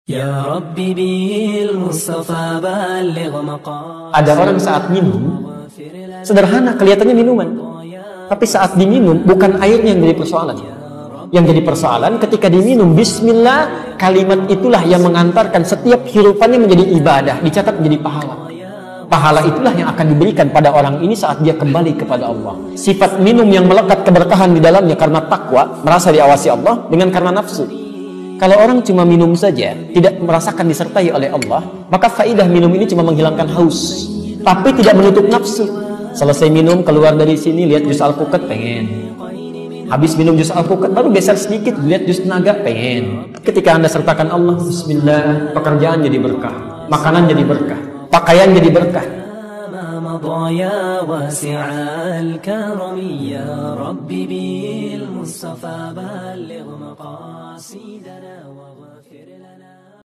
Ya Rabbi bil Mustafa baligh maqam. Ada orang saat minum, sederhana kelihatannya minuman, tapi saat diminum bukan airnya yang jadi persoalan. Yang jadi persoalan ketika diminum Bismillah, kalimat itulah yang mengantarkan setiap hirupannya menjadi ibadah, dicatat menjadi pahala. Pahala itulah yang akan diberikan pada orang ini saat dia kembali kepada Allah. Sifat minum yang melekat keberkahan di dalamnya karena takwa, merasa diawasi Allah, dengan karena nafsu. Kalau orang cuma minum saja, tidak merasakan disertai oleh Allah, maka faidah minum ini cuma menghilangkan haus, tapi tidak menutup nafsu. Selesai minum, keluar dari sini, lihat jus alpukat, pengen. Habis minum jus alpukat, baru geser sedikit, lihat jus tenaga, pengen. Ketika Anda sertakan Allah, Bismillah, pekerjaan jadi berkah, makanan jadi berkah, pakaian jadi berkah. يا واسع الكرم يا ربي بالمصطفى بلغ مقاصدنا.